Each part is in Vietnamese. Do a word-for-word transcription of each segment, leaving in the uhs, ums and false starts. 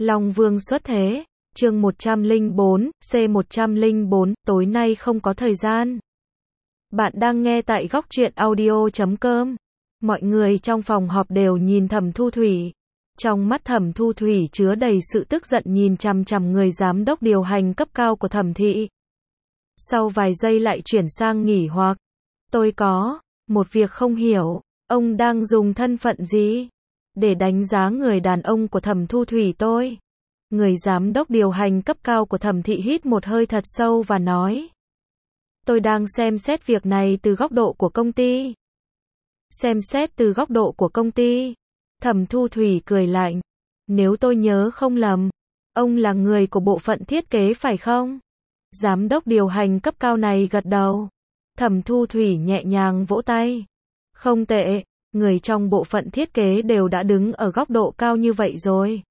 Long Vương xuất thế, chương một trăm lẻ bốn, C một trăm lẻ bốn, tối nay không có thời gian. Bạn đang nghe tại góc truyện audio chấm com. Mọi người trong phòng họp đều nhìn Thẩm Thu Thủy. Trong mắt Thẩm Thu Thủy chứa đầy sự tức giận nhìn chằm chằm người giám đốc điều hành cấp cao của Thẩm thị. Sau vài giây lại chuyển sang nghỉ hoặc. Tôi có một việc không hiểu, ông đang dùng thân phận gì để đánh giá người đàn ông của Thẩm Thu Thủy tôi? Người giám đốc điều hành cấp cao của Thẩm thị hít một hơi thật sâu và nói. Tôi đang xem xét việc này từ góc độ của công ty. Xem xét từ góc độ của công ty. Thẩm Thu Thủy cười lạnh. Nếu tôi nhớ không lầm, ông là người của bộ phận thiết kế phải không? Giám đốc điều hành cấp cao này gật đầu. Thẩm Thu Thủy nhẹ nhàng vỗ tay. Không tệ, người trong bộ phận thiết kế đều đã đứng ở góc độ cao như vậy rồi.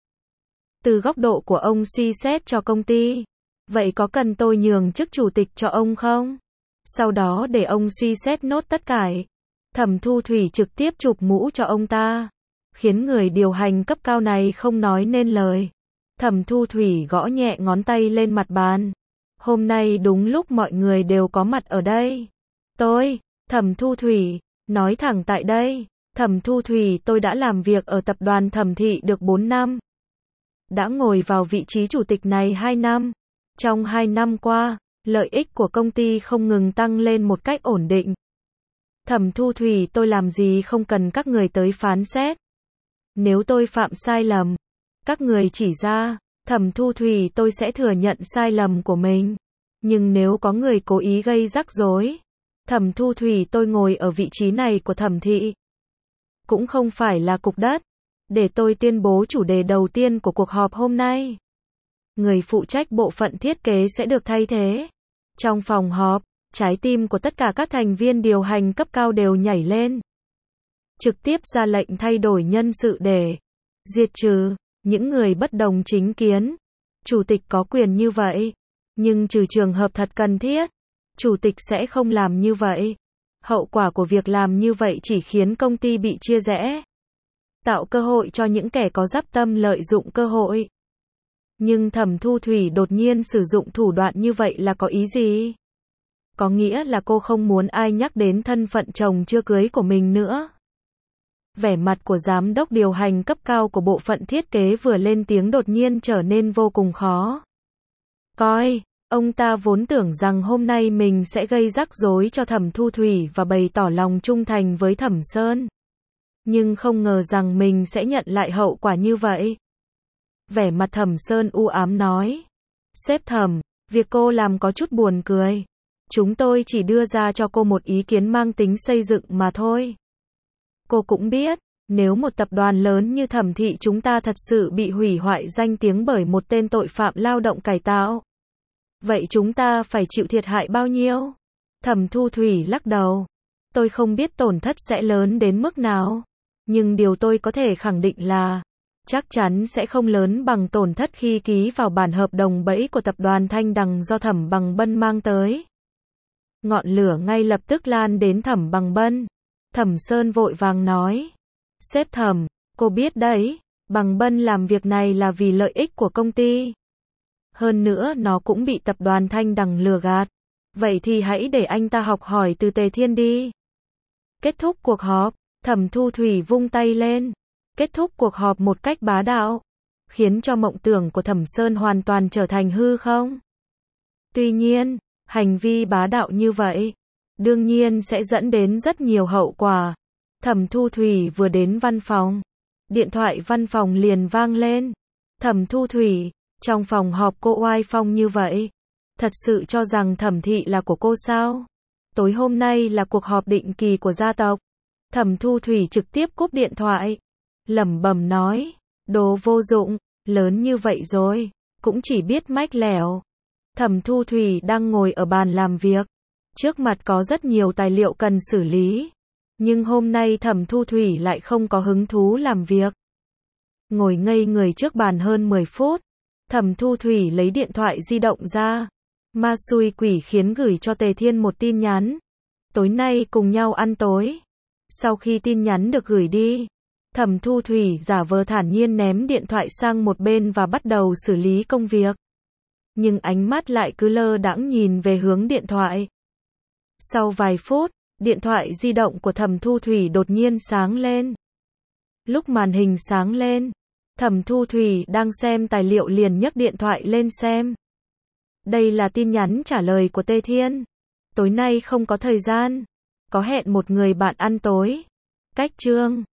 Từ góc độ của ông suy xét cho công ty, vậy có cần tôi nhường chức chủ tịch cho ông không? Sau đó để ông suy xét nốt tất cả. Thẩm Thu Thủy trực tiếp chụp mũ cho ông ta, khiến người điều hành cấp cao này không nói nên lời. Thẩm Thu Thủy gõ nhẹ ngón tay lên mặt bàn. Hôm nay đúng lúc mọi người đều có mặt ở đây. Tôi, Thẩm Thu Thủy, nói thẳng tại đây, Thẩm Thu Thủy tôi đã làm việc ở tập đoàn Thẩm thị được bốn năm. Đã ngồi vào vị trí chủ tịch này hai năm. Trong hai năm qua, lợi ích của công ty không ngừng tăng lên một cách ổn định. Thẩm Thu Thủy tôi làm gì không cần các người tới phán xét. Nếu tôi phạm sai lầm, các người chỉ ra, Thẩm Thu Thủy tôi sẽ thừa nhận sai lầm của mình. Nhưng nếu có người cố ý gây rắc rối, Thẩm Thu Thủy tôi ngồi ở vị trí này của Thẩm thị cũng không phải là cục đất. Để tôi tuyên bố chủ đề đầu tiên của cuộc họp hôm nay. Người phụ trách bộ phận thiết kế sẽ được thay thế. Trong phòng họp, trái tim của tất cả các thành viên điều hành cấp cao đều nhảy lên. Trực tiếp ra lệnh thay đổi nhân sự để diệt trừ những người bất đồng chính kiến. Chủ tịch có quyền như vậy, nhưng trừ trường hợp thật cần thiết, chủ tịch sẽ không làm như vậy. Hậu quả của việc làm như vậy chỉ khiến công ty bị chia rẽ, tạo cơ hội cho những kẻ có dắp tâm lợi dụng cơ hội. Nhưng Thẩm Thu Thủy đột nhiên sử dụng thủ đoạn như vậy là có ý gì? Có nghĩa là cô không muốn ai nhắc đến thân phận chồng chưa cưới của mình nữa. Vẻ mặt của giám đốc điều hành cấp cao của bộ phận thiết kế vừa lên tiếng đột nhiên trở nên vô cùng khó coi. Ông ta vốn tưởng rằng hôm nay mình sẽ gây rắc rối cho Thẩm Thu Thủy và bày tỏ lòng trung thành với Thẩm Sơn. Nhưng không ngờ rằng mình sẽ nhận lại hậu quả như vậy. Vẻ mặt Thẩm Sơn u ám nói. Sếp Thẩm, việc cô làm có chút buồn cười. Chúng tôi chỉ đưa ra cho cô một ý kiến mang tính xây dựng mà thôi. Cô cũng biết, nếu một tập đoàn lớn như Thẩm thị chúng ta thật sự bị hủy hoại danh tiếng bởi một tên tội phạm lao động cải tạo, vậy chúng ta phải chịu thiệt hại bao nhiêu? Thẩm Thu Thủy lắc đầu. Tôi không biết tổn thất sẽ lớn đến mức nào. Nhưng điều tôi có thể khẳng định là, chắc chắn sẽ không lớn bằng tổn thất khi ký vào bản hợp đồng bẫy của tập đoàn Thanh Đằng do Thẩm Bằng Bân mang tới. Ngọn lửa ngay lập tức lan đến Thẩm Bằng Bân. Thẩm Sơn vội vàng nói. Sếp Thẩm, cô biết đấy, Bằng Bân làm việc này là vì lợi ích của công ty. Hơn nữa nó cũng bị tập đoàn Thanh Đằng lừa gạt. Vậy thì hãy để anh ta học hỏi từ Tề Thiên đi. Kết thúc cuộc họp, Thẩm Thu Thủy vung tay lên. Kết thúc cuộc họp một cách bá đạo, khiến cho mộng tưởng của Thẩm Sơn hoàn toàn trở thành hư không. Tuy nhiên, hành vi bá đạo như vậy, đương nhiên sẽ dẫn đến rất nhiều hậu quả. Thẩm Thu Thủy vừa đến văn phòng, điện thoại văn phòng liền vang lên. Thẩm Thu Thủy, trong phòng họp cô oai phong như vậy, thật sự cho rằng Thẩm thị là của cô sao? Tối hôm nay là cuộc họp định kỳ của gia tộc. Thẩm Thu Thủy trực tiếp cúp điện thoại, lẩm bẩm nói, đồ vô dụng, lớn như vậy rồi, cũng chỉ biết mách lẻo. Thẩm Thu Thủy đang ngồi ở bàn làm việc, trước mặt có rất nhiều tài liệu cần xử lý, nhưng hôm nay Thẩm Thu Thủy lại không có hứng thú làm việc. Ngồi ngây người trước bàn hơn mười phút, Thẩm Thu Thủy lấy điện thoại di động ra, ma xui quỷ khiến gửi cho Tề Thiên một tin nhắn. Tối nay cùng nhau ăn tối. Sau khi tin nhắn được gửi đi, Thẩm Thu Thủy giả vờ thản nhiên ném điện thoại sang một bên và bắt đầu xử lý công việc. Nhưng ánh mắt lại cứ lơ đãng nhìn về hướng điện thoại. Sau vài phút, điện thoại di động của Thẩm Thu Thủy đột nhiên sáng lên. Lúc màn hình sáng lên, Thẩm Thu Thủy đang xem tài liệu liền nhấc điện thoại lên xem. Đây là tin nhắn trả lời của Tê Thiên. Tối nay không có thời gian. Có hẹn một người bạn ăn tối. Cách chương